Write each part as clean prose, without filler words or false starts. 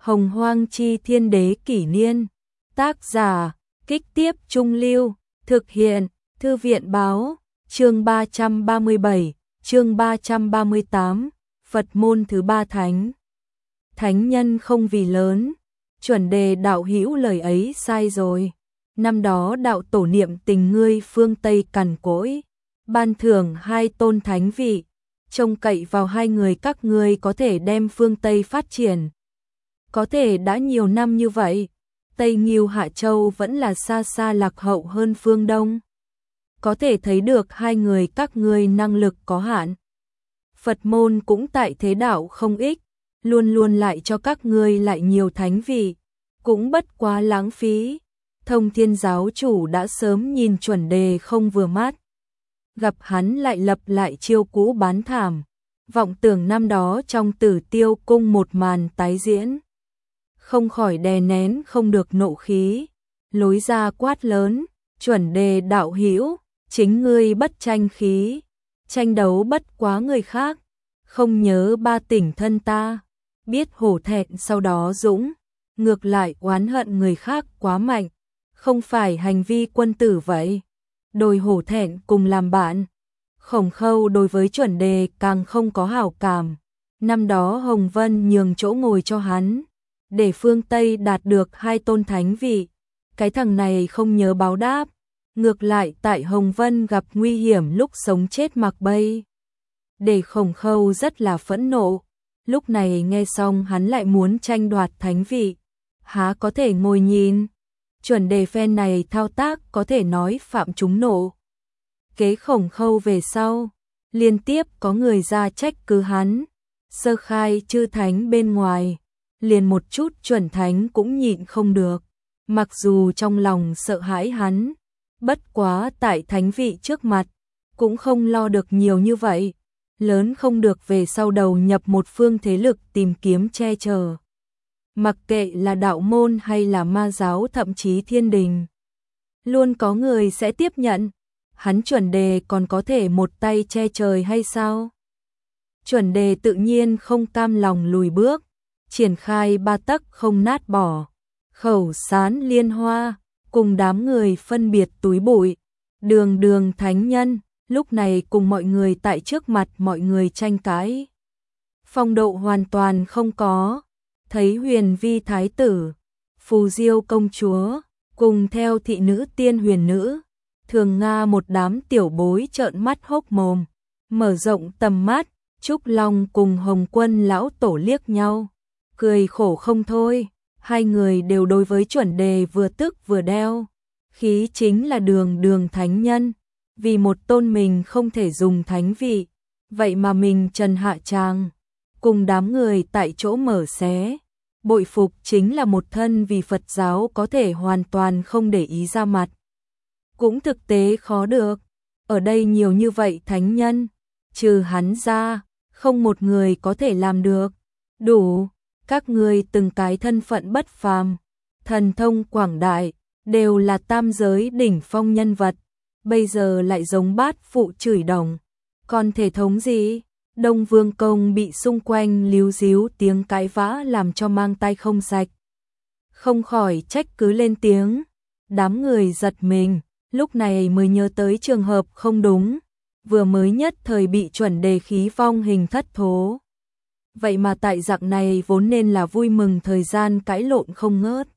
Hồng Hoang Chi Thiên Đế Kỷ Niên. Tác giả, Kích Tiếp Trung Lưu. Thực hiện, Thư viện Báo. Chương 337, chương 338, Phật môn thứ ba thánh. Thánh nhân không vì lớn. Chuẩn đề đạo hữu lời ấy sai rồi. Năm đó đạo tổ niệm tình ngươi phương Tây cằn cỗi, ban thưởng 2 tôn thánh vị, trông cậy vào 2 người các ngươi có thể đem phương Tây phát triển. Có thể đã nhiều năm như vậy, Tây Nghiêu Hạ Châu vẫn là xa xa lạc hậu hơn phương Đông. Có thể thấy được 2 người các ngươi năng lực có hạn. Phật môn cũng tại thế đạo không ích, luôn luôn lại cho các ngươi lại nhiều thánh vị, cũng bất quá lãng phí. Thông Thiên giáo chủ đã sớm nhìn chuẩn đề không vừa mắt. Gặp hắn lại lập lại chiêu cũ bán thảm, vọng tưởng năm đó trong Tử Tiêu cung một màn tái diễn. Không khỏi đè nén không được nộ khí, lối ra quát lớn, chuẩn đề đạo hữu, chính ngươi bất tranh khí, tranh đấu bất quá người khác, không nhớ ba tỉnh thân ta, biết hổ thẹn sau đó dũng, ngược lại oán hận người khác quá mạnh, không phải hành vi quân tử vậy. Đồi hổ thẹn cùng làm bạn. Khổng Khâu đối với chuẩn đề càng không có hảo cảm. Năm đó Hồng Vân nhường chỗ ngồi cho hắn, để phương Tây đạt được 2 tôn thánh vị. Cái thằng này không nhớ báo đáp, ngược lại tại Hồng Vân gặp nguy hiểm lúc sống chết mặc bay. Để Khổng Khâu rất là phẫn nộ. Lúc này nghe xong hắn lại muốn tranh đoạt thánh vị, há có thể ngồi nhìn. Chuẩn đề phen này thao tác có thể nói phạm chúng nộ. Kế Khổng Khâu về sau, liên tiếp có người ra trách cứ hắn, sơ khai chư thánh bên ngoài, liền một chút chuẩn thánh cũng nhịn không được. Mặc dù trong lòng sợ hãi hắn, bất quá tại thánh vị trước mặt, cũng không lo được nhiều như vậy, lớn không được về sau đầu nhập một phương thế lực tìm kiếm che chở. Mặc kệ là đạo môn hay là ma giáo thậm chí thiên đình, luôn có người sẽ tiếp nhận. Hắn chuẩn đề còn có thể một tay che trời hay sao? Chuẩn đề tự nhiên không cam lòng lùi bước, triển khai 3 tấc không nát bỏ, khẩu sán liên hoa, cùng đám người phân biệt túi bụi. Đường thánh nhân, lúc này cùng mọi người tại trước mặt mọi người tranh cãi. Phong độ hoàn toàn không có. Thấy Huyền Vi thái tử, Phù Diêu công chúa, cùng theo thị nữ Tiên Huyền nữ, Thường Nga một đám tiểu bối trợn mắt hốc mồm, mở rộng tầm mắt. Trúc Long cùng Hồng Quân lão tổ liếc nhau, cười khổ không thôi. 2 người đều đối với chuẩn đề vừa tức vừa đeo khí, chính là đường thánh nhân, vì một tôn mình không thể dùng thánh vị, vậy mà mình trần hạ tràng, cùng đám người tại chỗ mở xé. Bội phục chính là một thân vì Phật giáo có thể hoàn toàn không để ý ra mặt, cũng thực tế khó được. Ở đây nhiều như vậy thánh nhân, trừ hắn ra, không một người có thể làm được. Đủ, các ngươi từng cái thân phận bất phàm, thần thông quảng đại, đều là tam giới đỉnh phong nhân vật, bây giờ lại giống bát phụ chửi đồng, còn thể thống gì? Đông Vương Công bị xung quanh líu díu tiếng cãi vã làm cho mang tai không sạch, không khỏi trách cứ lên tiếng. Đám người giật mình, lúc này mới nhớ tới trường hợp không đúng, vừa mới nhất thời bị chuẩn đề khí vong hình thất thố. Vậy mà tại dạng này vốn nên là vui mừng thời gian cãi lộn không ngớt,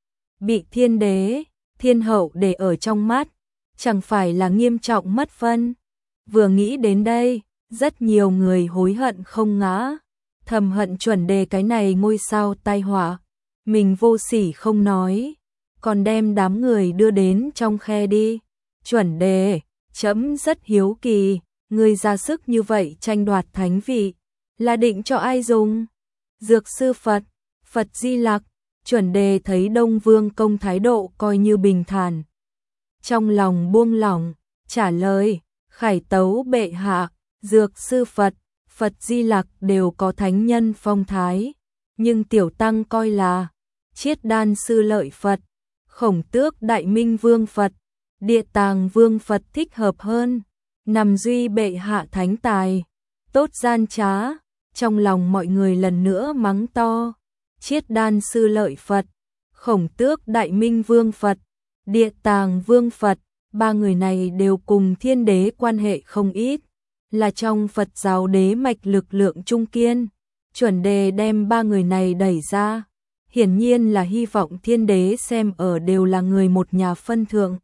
bị thiên đế, thiên hậu để ở trong mắt, chẳng phải là nghiêm trọng mất phân. Vừa nghĩ đến đây, rất nhiều người hối hận không ngã, thầm hận chuẩn đề cái này ngôi sao tai họa, mình vô sỉ không nói, còn đem đám người đưa đến trong khe đi. Chuẩn đề, trẫm rất hiếu kỳ, ngươi ra sức như vậy tranh đoạt thánh vị, là định cho ai dùng? Dược sư Phật, Phật Di Lặc. Chuẩn đề thấy Đông Vương Công thái độ coi như bình thản, trong lòng buông lỏng, trả lời, khải tấu bệ hạ, Dược sư Phật, Phật Di Lặc đều có thánh nhân phong thái, nhưng tiểu tăng coi là Chiết Đan sư lợi Phật, Khổng Tước Đại Minh Vương Phật, Địa Tàng Vương Phật thích hợp hơn. Nằm duy bệ hạ thánh tài, tốt gian trá. Trong lòng mọi người lần nữa mắng to. Chiết Đan Sư Lợi Phật, Khổng Tước Đại Minh Vương Phật, Địa Tàng Vương Phật, ba người này đều cùng Thiên Đế quan hệ không ít, là trong Phật giáo đế mạch lực lượng trung kiên. Chuẩn Đề đem ba người này đẩy ra, hiển nhiên là hy vọng Thiên Đế xem ở đều là người một nhà phân thượng,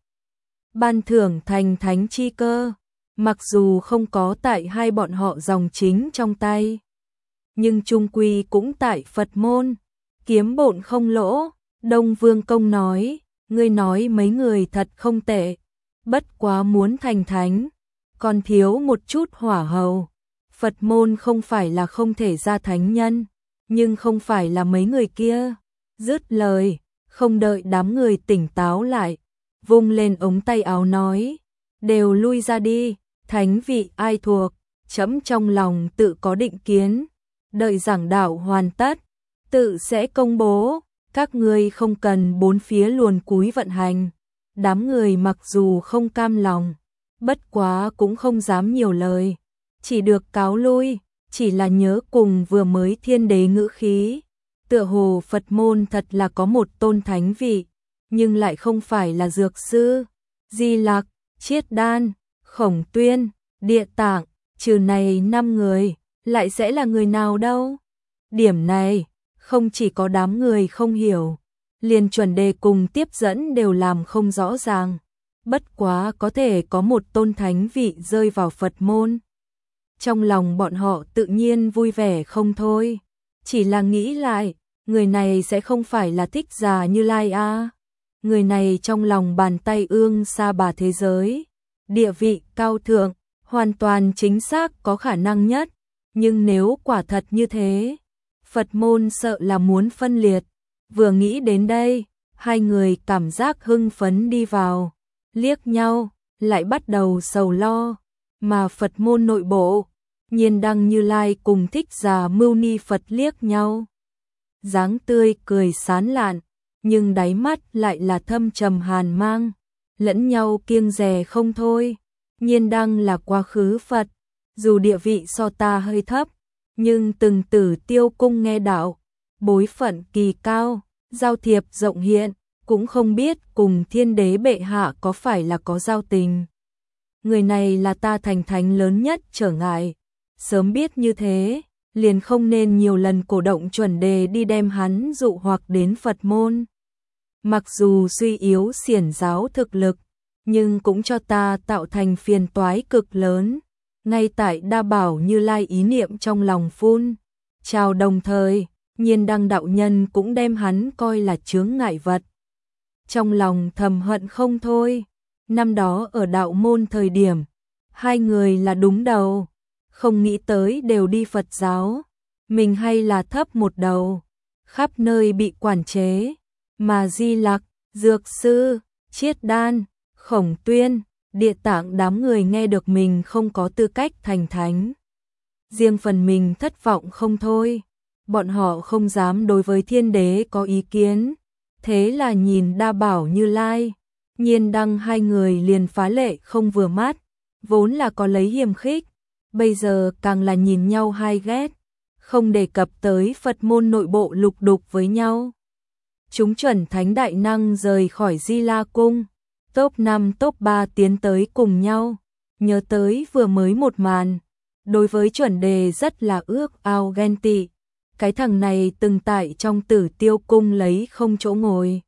ban thưởng thành thánh chi cơ. Mặc dù không có tại hai bọn họ dòng chính trong tay, nhưng chung quy cũng tại Phật môn, kiếm bộn không lỗ. Đông Vương Công nói, ngươi nói mấy người thật không tệ, bất quá muốn thành thánh, còn thiếu một chút hỏa hầu. Phật môn không phải là không thể ra thánh nhân, nhưng không phải là mấy người kia. Dứt lời, không đợi đám người tỉnh táo lại, vung lên ống tay áo nói, đều lui ra đi, thánh vị ai thuộc, trẫm trong lòng tự có định kiến, đợi giảng đạo hoàn tất, tự sẽ công bố, các ngươi không cần bốn phía luồn cúi vận hành. Đám người mặc dù không cam lòng, bất quá cũng không dám nhiều lời, chỉ được cáo lui, chỉ là nhớ cùng vừa mới Thiên Đế ngữ khí, tựa hồ Phật môn thật là có một tôn thánh vị, nhưng lại không phải là Dược Sư, Di Lặc, Chiết Đan, Khổng Tuyên, Địa Tạng, trừ này 5 người, lại sẽ là người nào đâu? Điểm này, không chỉ có đám người không hiểu, liền Chuẩn Đề cùng tiếp dẫn đều làm không rõ ràng. Bất quá có thể có một tôn thánh vị rơi vào Phật môn. Trong lòng bọn họ tự nhiên vui vẻ không thôi. Chỉ là nghĩ lại, người này sẽ không phải là Thích Giả Như Lai a? Người này trong lòng bàn tay ương sa bà thế giới, địa vị cao thượng, hoàn toàn chính xác có khả năng nhất. Nhưng nếu quả thật như thế, Phật môn sợ là muốn phân liệt. Vừa nghĩ đến đây, hai người cảm giác hưng phấn đi vào, liếc nhau, lại bắt đầu sầu lo. Mà Phật môn nội bộ, Nhiên Đăng Như Lai cùng Thích Giả Mưu Ni Phật liếc nhau, dáng tươi cười sán lạn, nhưng đáy mắt lại là thâm trầm hàn mang, lẫn nhau kiêng dè không thôi. Nhiên Đăng là quá khứ Phật, dù địa vị so ta hơi thấp, nhưng từng Tử Tiêu Cung nghe đạo, bối phận kỳ cao, giao thiệp rộng hiện, cũng không biết cùng Thiên Đế bệ hạ có phải là có giao tình. Người này là ta thành thánh lớn nhất trở ngại, sớm biết như thế, liền không nên nhiều lần cổ động Chuẩn Đề đi đem hắn dụ hoặc đến Phật môn. Mặc dù suy yếu xiển giáo thực lực, nhưng cũng cho ta tạo thành phiền toái cực lớn. Ngay tại Đa Bảo Như Lai ý niệm trong lòng phun trào đồng thời, Nhiên Đăng đạo nhân cũng đem hắn coi là chướng ngại vật. Trong lòng thầm hận không thôi, năm đó ở đạo môn thời điểm, hai người là đúng đầu, không nghĩ tới đều đi Phật giáo, mình hay là thấp một đầu, khắp nơi bị quản chế, mà Di Lặc, Dược Sư, Chiết Đan, Khổng Tuyên, Địa Tạng đám người nghe được mình không có tư cách thành thánh. Riêng phần mình thất vọng không thôi, bọn họ không dám đối với Thiên Đế có ý kiến, thế là nhìn Đa Bảo Như Lai, Nhiên Đăng hai người liền phá lệ không vừa mắt, vốn là có lấy hiềm khích, bây giờ càng là nhìn nhau hai ghét, không đề cập tới Phật môn nội bộ lục đục với nhau. Chúng chuẩn thánh đại năng rời khỏi Di La Cung, top 5 top 3 tiến tới cùng nhau, nhớ tới vừa mới một màn, đối với Chuẩn Đề rất là ước ao ghen tị. Cái thằng này từng tại trong Tử Tiêu Cung lấy không chỗ ngồi,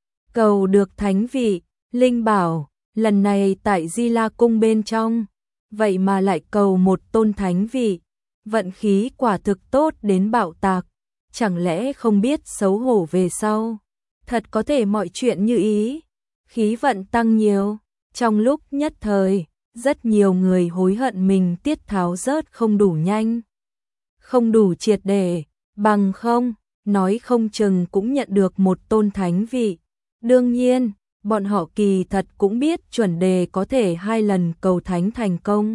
cầu được thánh vị, linh bảo, lần này tại Di La Cung bên trong, vậy mà lại cầu một tôn thánh vị, vận khí quả thực tốt đến bạo tạc, chẳng lẽ không biết xấu hổ về sau, thật có thể mọi chuyện như ý, khí vận tăng nhiều. Trong lúc nhất thời, rất nhiều người hối hận mình tiết tháo rớt không đủ nhanh, không đủ triệt để, bằng không, nói không chừng cũng nhận được một tôn thánh vị. Đương nhiên, bọn họ kỳ thật cũng biết Chuẩn Đề có thể 2 lần cầu thánh thành công.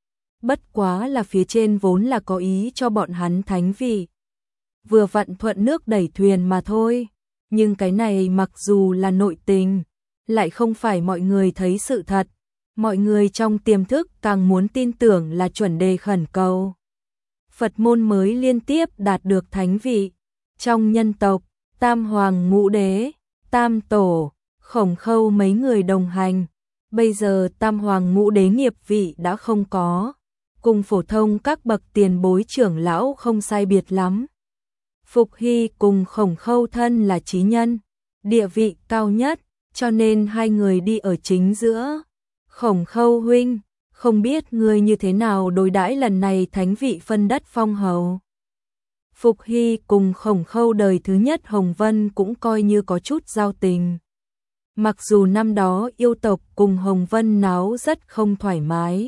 Bất quá là phía trên vốn là có ý cho bọn hắn thánh vị, vừa vặn thuận nước đẩy thuyền mà thôi. Nhưng cái này mặc dù là nội tình, lại không phải mọi người thấy sự thật. Mọi người trong tiềm thức càng muốn tin tưởng là Chuẩn Đề khẩn cầu, Phật môn mới liên tiếp đạt được thánh vị. Trong nhân tộc, Tam Hoàng Ngũ Đế, Tam Tổ, Khổng Khâu mấy người đồng hành. Bây giờ Tam Hoàng Ngũ Đế nghiệp vị đã không có, cùng phổ thông các bậc tiền bối trưởng lão không sai biệt lắm. Phục Hy cùng Khổng Khâu thân là chí nhân, địa vị cao nhất, cho nên hai người đi ở chính giữa. Khổng Khâu huynh, không biết ngươi như thế nào đối đãi lần này thánh vị phân đất phong hầu. Phục Hy cùng Khổng Khâu đời thứ nhất Hồng Vân cũng coi như có chút giao tình. Mặc dù năm đó yêu tộc cùng Hồng Vân náo rất không thoải mái.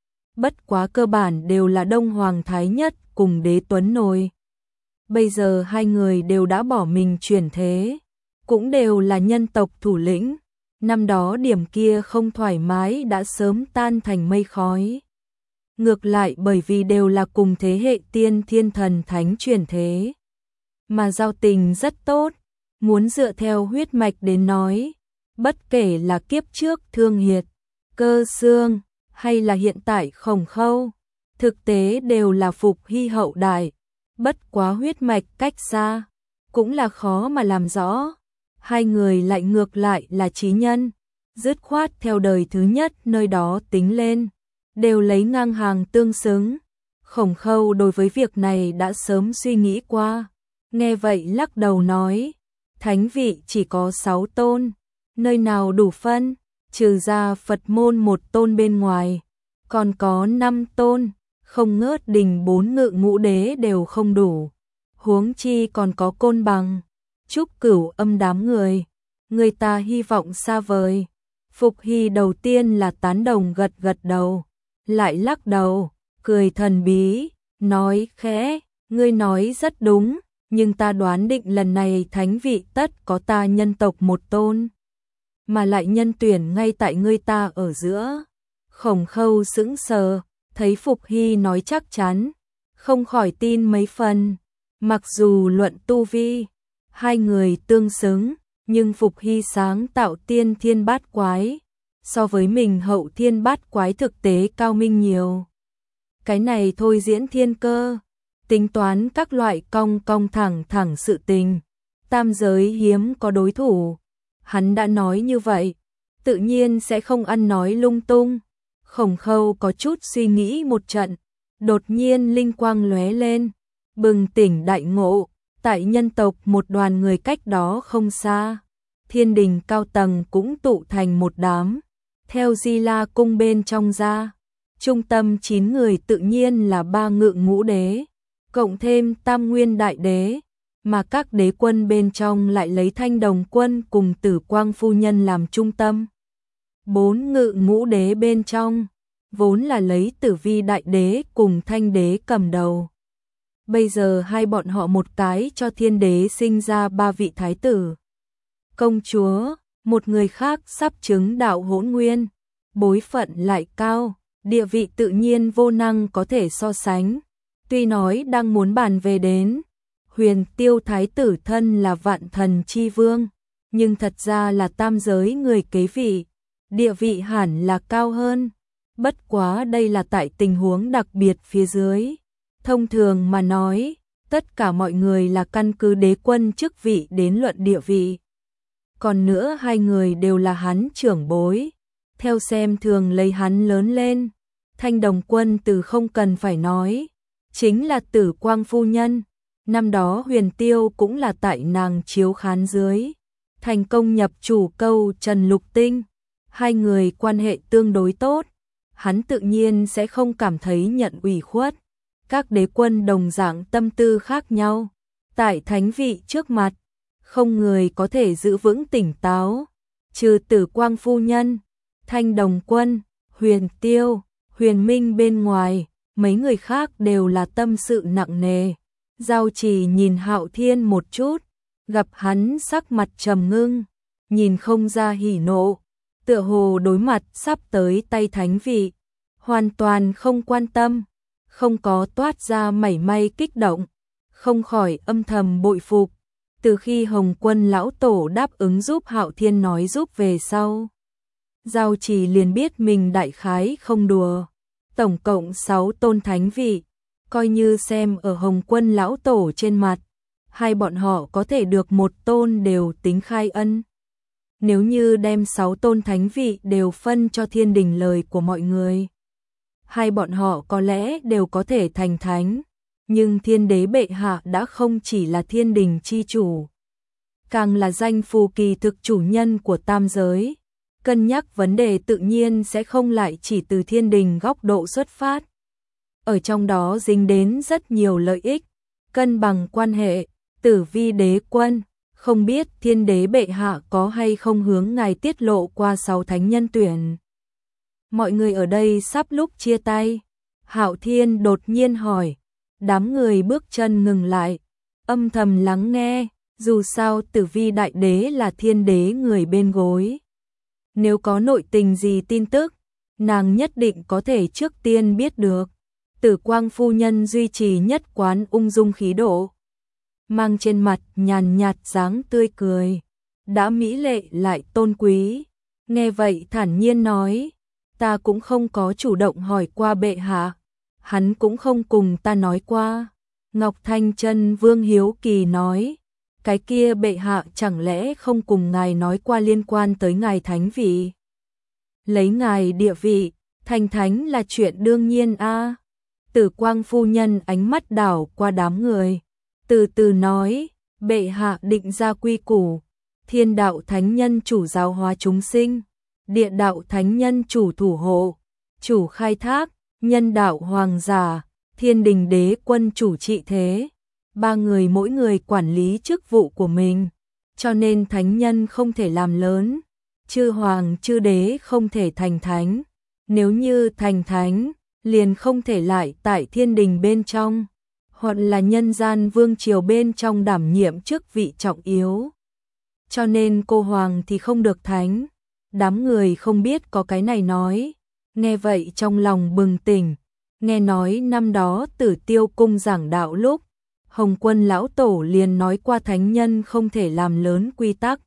Bất quá cơ bản đều là Đông Hoàng Thái Nhất cùng Đế Tuấn Nôi. Bây giờ hai người đều đã bỏ mình chuyển thế, cũng đều là nhân tộc thủ lĩnh. Năm đó điểm kia không thoải mái đã sớm tan thành mây khói. Ngược lại bởi vì đều là cùng thế hệ tiên thiên thần thánh chuyển thế, mà giao tình rất tốt, muốn dựa theo huyết mạch đến nói, bất kể là kiếp trước Thương Hiệt, Cơ Xương, hay là hiện tại Khổng Khâu, thực tế đều là Phục Hy hậu đại, bất quá huyết mạch cách xa, cũng là khó mà làm rõ. Hai người lại ngược lại là chí nhân, dứt khoát theo đời thứ nhất nơi đó tính lên, đều lấy ngang hàng tương xứng. Khổng Khâu đối với việc này đã sớm suy nghĩ qua, nghe vậy lắc đầu nói, thánh vị chỉ có 6 tôn, nơi nào đủ phân, trừ ra Phật môn 1 tôn bên ngoài, còn có 5 tôn, không ngớt đình 4 ngự ngũ đế đều không đủ, huống chi còn có Côn Bằng, Trúc Cửu Âm đám người ta hy vọng xa vời. Phục Hy đầu tiên là tán đồng gật gật đầu, lại lắc đầu, cười thần bí, nói khẽ, ngươi nói rất đúng, nhưng ta đoán định lần này thánh vị tất có ta nhân tộc 1 tôn, mà lại nhân tuyển ngay tại ngươi ta ở giữa. Khổng Khâu sững sờ, thấy Phục Hy nói chắc chắn, không khỏi tin mấy phần. Mặc dù luận tu vi, hai người tương xứng, nhưng Phục Hy sáng tạo tiên thiên bát quái, so với mình hậu thiên bát quái thực tế cao minh nhiều. Cái này thôi diễn thiên cơ, tính toán các loại cong cong thẳng thẳng sự tình, tam giới hiếm có đối thủ. Hắn đã nói như vậy, tự nhiên sẽ không ăn nói lung tung. Khổng Khâu có chút suy nghĩ một trận, đột nhiên linh quang lóe lên, bừng tỉnh đại ngộ, tại nhân tộc một đoàn người cách đó không xa, thiên đình cao tầng cũng tụ thành một đám, theo Di La cung bên trong ra, trung tâm 9 người tự nhiên là 3 ngự ngũ đế, cộng thêm Tam Nguyên đại đế, mà các đế quân bên trong lại lấy Thanh Đồng quân cùng Tử Quang phu nhân làm trung tâm. 4 ngự ngũ đế bên trong, vốn là lấy Tử Vi đại đế cùng Thanh đế cầm đầu. Bây giờ hai bọn họ một cái cho Thiên đế sinh ra 3 vị thái tử, công chúa, một người khác sắp chứng đạo hỗn nguyên, bối phận lại cao, địa vị tự nhiên vô năng có thể so sánh. Tuy nói đang muốn bàn về đến Huyền Tiêu thái tử thân là Vạn Thần chi vương, nhưng thật ra là tam giới người kế vị, địa vị hẳn là cao hơn. Bất quá đây là tại tình huống đặc biệt phía dưới. Thông thường mà nói, tất cả mọi người là căn cứ đế quân chức vị đến luận địa vị. Còn nữa hai người đều là hắn trưởng bối, theo xem thường lấy hắn lớn lên. Thanh Đồng quân từ không cần phải nói, chính là Tử Quang phu nhân. Năm đó Huyền Tiêu cũng là tại nàng chiếu khán dưới, thành công nhập chủ câu Trần Lục Tinh. Hai người quan hệ tương đối tốt, hắn tự nhiên sẽ không cảm thấy nhận ủy khuất. Các đế quân đồng dạng tâm tư khác nhau, tại thánh vị trước mặt, không người có thể giữ vững tỉnh táo, trừ Tử Quang phu nhân, Thanh Đồng quân, Huyền Tiêu, Huyền Minh bên ngoài, mấy người khác đều là tâm sự nặng nề. Giao Chỉ nhìn Hạo Thiên một chút, gặp hắn sắc mặt trầm ngưng, nhìn không ra hỉ nộ, tựa hồ đối mặt sắp tới tay thánh vị, hoàn toàn không quan tâm, không có toát ra mảy may kích động, không khỏi âm thầm bội phục. Từ khi Hồng Quân lão tổ đáp ứng giúp Hạo Thiên nói giúp về sau, Giao Chỉ liền biết mình đại khái không đùa, tổng cộng 6 tôn thánh vị, coi như xem ở Hồng Quân lão tổ trên mặt, hai bọn họ có thể được một tôn đều tính khai ân. Nếu như đem 6 tôn thánh vị đều phân cho thiên đình lời của mọi người, hai bọn họ có lẽ đều có thể thành thánh, nhưng thiên đế bệ hạ đã không chỉ là thiên đình chi chủ, càng là danh phù kỳ thực chủ nhân của tam giới. Cân nhắc vấn đề tự nhiên sẽ không lại chỉ từ thiên đình góc độ xuất phát. Ở trong đó dính đến rất nhiều lợi ích, cân bằng quan hệ. Tử Vi đế quân, không biết thiên đế bệ hạ có hay không hướng ngài tiết lộ qua 6 thánh nhân tuyển. Mọi người ở đây sắp lúc chia tay, Hạo Thiên đột nhiên hỏi, đám người bước chân ngừng lại, âm thầm lắng nghe, dù sao Tử Vi đại đế là thiên đế người bên gối. Nếu có nội tình gì tin tức, nàng nhất định có thể trước tiên biết được. Tử Quang phu nhân duy trì nhất quán ung dung khí độ, mang trên mặt nhàn nhạt dáng tươi cười, đã mỹ lệ lại tôn quý. Nghe vậy thản nhiên nói, ta cũng không có chủ động hỏi qua bệ hạ, hắn cũng không cùng ta nói qua. Ngọc Thanh Chân Vương hiếu kỳ nói, cái kia bệ hạ chẳng lẽ không cùng ngài nói qua liên quan tới ngài thánh vị? Lấy ngài địa vị, thành thánh là chuyện đương nhiên a. Tử Quang phu nhân ánh mắt đảo qua đám người, từ từ nói, bệ hạ định ra quy củ, thiên đạo thánh nhân chủ giáo hóa chúng sinh, địa đạo thánh nhân chủ thủ hộ, chủ khai thác, nhân đạo hoàng giả, thiên đình đế quân chủ trị thế. 3 người mỗi người quản lý chức vụ của mình, cho nên thánh nhân không thể làm lớn, chư hoàng chư đế không thể thành thánh, nếu như thành thánh, liền không thể lại tại thiên đình bên trong, hoặc là nhân gian vương triều bên trong đảm nhiệm chức vị trọng yếu. Cho nên cô hoàng thì không được thánh. Đám người không biết có cái này nói, nghe vậy trong lòng bừng tỉnh, nghe nói năm đó Tử Tiêu cung giảng đạo lúc, Hồng Quân lão tổ liền nói qua thánh nhân không thể làm lớn quy tắc,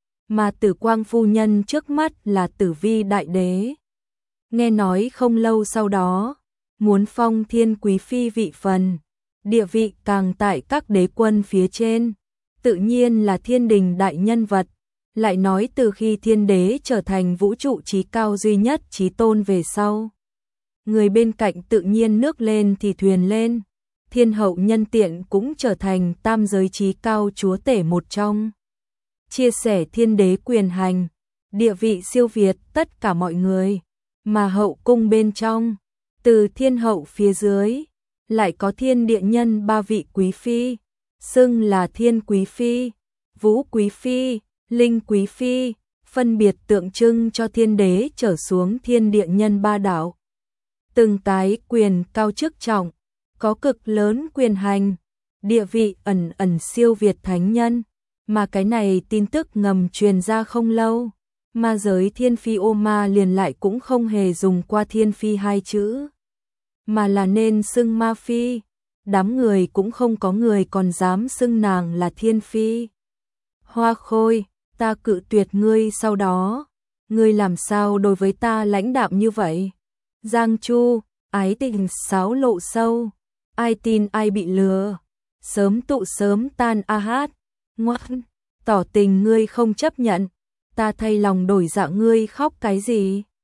mà Tử Quang phu nhân trước mắt là Tử Vi đại đế. Nghe nói không lâu sau đó, muốn phong thiên quý phi vị phần, địa vị càng tại các đế quân phía trên, tự nhiên là thiên đình đại nhân vật. Lại nói từ khi thiên đế trở thành vũ trụ chí cao duy nhất chí tôn về sau, người bên cạnh tự nhiên nước lên thì thuyền lên, thiên hậu nhân tiện cũng trở thành tam giới chí cao chúa tể một trong. Chia sẻ thiên đế quyền hành, địa vị siêu việt tất cả mọi người, mà hậu cung bên trong, từ thiên hậu phía dưới, lại có thiên địa nhân 3 vị quý phi, xưng là thiên quý phi, vũ quý phi, linh quý phi, phân biệt tượng trưng cho thiên đế trở xuống thiên địa nhân 3 đạo. Từng cái quyền cao chức trọng, có cực lớn quyền hành, địa vị ẩn ẩn siêu việt thánh nhân, mà cái này tin tức ngầm truyền ra không lâu, ma giới thiên phi ô ma liền lại cũng không hề dùng qua thiên phi 2 chữ, mà là nên xưng ma phi, đám người cũng không có người còn dám xưng nàng là thiên phi. Hoa Khôi, ta cự tuyệt ngươi sau đó, ngươi làm sao đối với ta lãnh đạm như vậy? Giang Chu, ái tình xáo lộ sâu, ai tin ai bị lừa, sớm tụ sớm tan a hát, ngoan, tỏ tình ngươi không chấp nhận, ta thay lòng đổi dạ ngươi khóc cái gì?